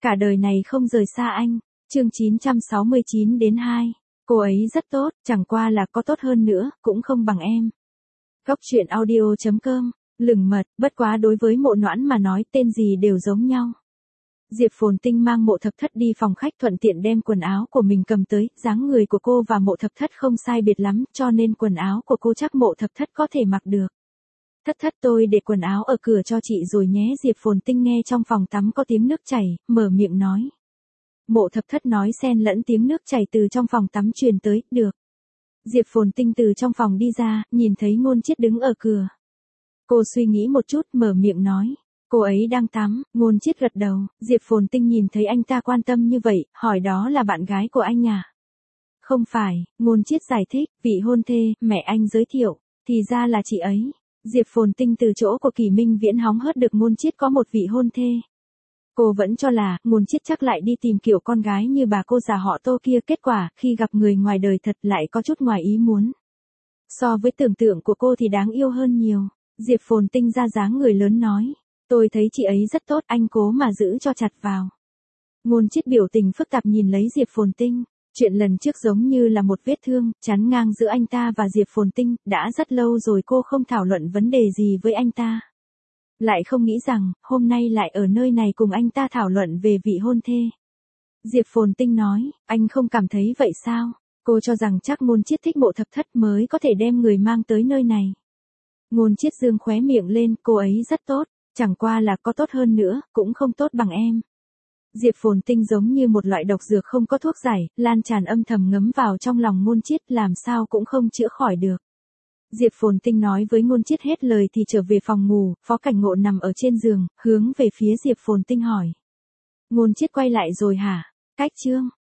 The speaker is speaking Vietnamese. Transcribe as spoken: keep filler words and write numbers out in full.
Cả đời này không rời xa anh. Chương chín trăm sáu mươi chín đến hai. Cô ấy rất tốt, chẳng qua là có tốt hơn nữa, cũng không bằng em. Góc truyện audio chấm com. Lừng mật, bất quá đối với Mộ Noãn mà nói tên gì đều giống nhau. Diệp Phồn Tinh mang Mộ Thập Thất đi phòng khách thuận tiện đem quần áo của mình cầm tới, dáng người của cô và Mộ Thập Thất không sai biệt lắm, cho nên quần áo của cô chắc Mộ Thập Thất có thể mặc được. Thất thất tôi để quần áo ở cửa cho chị rồi nhé. Diệp Phồn Tinh nghe trong phòng tắm có tiếng nước chảy, mở miệng nói. Mộ Thập Thất nói xen lẫn tiếng nước chảy từ trong phòng tắm truyền tới, được. Diệp Phồn Tinh từ trong phòng đi ra, nhìn thấy Ngôn Chiết đứng ở cửa. Cô suy nghĩ một chút, mở miệng nói. Cô ấy đang tắm. Ngôn Chiết gật đầu. Diệp Phồn Tinh nhìn thấy anh ta quan tâm như vậy, hỏi đó là bạn gái của anh à? Không phải, Ngôn Chiết giải thích, vị hôn thê, mẹ anh giới thiệu, thì ra là chị ấy. Diệp Phồn Tinh từ chỗ của Kỳ Minh Viễn hóng hớt được Ngôn Chiết có một vị hôn thê. Cô vẫn cho là, Ngôn Chiết chắc lại đi tìm kiểu con gái như bà cô già họ Tô kia, kết quả, khi gặp người ngoài đời thật lại có chút ngoài ý muốn. So với tưởng tượng của cô thì đáng yêu hơn nhiều. Diệp Phồn Tinh ra dáng người lớn nói. Tôi thấy chị ấy rất tốt, anh cố mà giữ cho chặt vào. Ngôn Chiết biểu tình phức tạp nhìn lấy Diệp Phồn Tinh. Chuyện lần trước giống như là một vết thương, chắn ngang giữa anh ta và Diệp Phồn Tinh, đã rất lâu rồi cô không thảo luận vấn đề gì với anh ta. Lại không nghĩ rằng, hôm nay lại ở nơi này cùng anh ta thảo luận về vị hôn thê. Diệp Phồn Tinh nói, anh không cảm thấy vậy sao? Cô cho rằng chắc Ngôn Chiết thích Mộ Thập Thất mới có thể đem người mang tới nơi này. Ngôn Chiết dương khóe miệng lên, cô ấy rất tốt, chẳng qua là có tốt hơn nữa, cũng không tốt bằng em. Diệp Phồn Tinh giống như một loại độc dược không có thuốc giải, lan tràn âm thầm ngấm vào trong lòng Ngôn Chiết, làm sao cũng không chữa khỏi được. Diệp Phồn Tinh nói với Ngôn Chiết hết lời thì trở về phòng ngủ, Phó Cảnh Ngộ nằm ở trên giường, hướng về phía Diệp Phồn Tinh hỏi. Ngôn Chiết quay lại rồi hả? Cách chương.